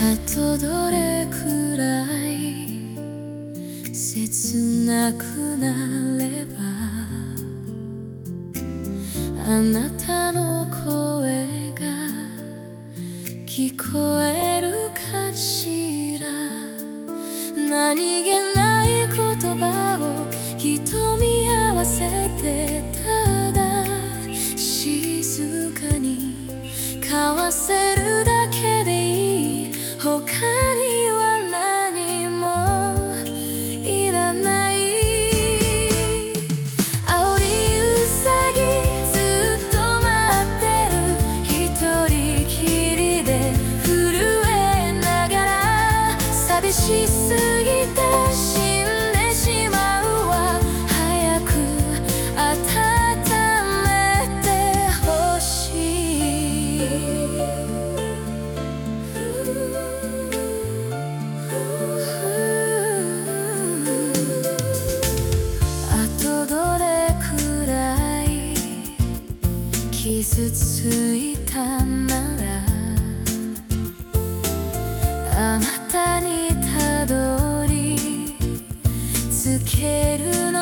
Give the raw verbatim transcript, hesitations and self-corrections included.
あとどれくらい切なくなればあなたの声が聞こえるかしら。何気ない言葉を瞳合わせてただ静かに交わせるだけでいい。他には何もいらない。青いウサギずっと待ってる。一人きりで震えながら寂しすぎて死んでしまうわ。早く温めてほしい。あとどれくらい傷ついたならあなたにたどり着けるの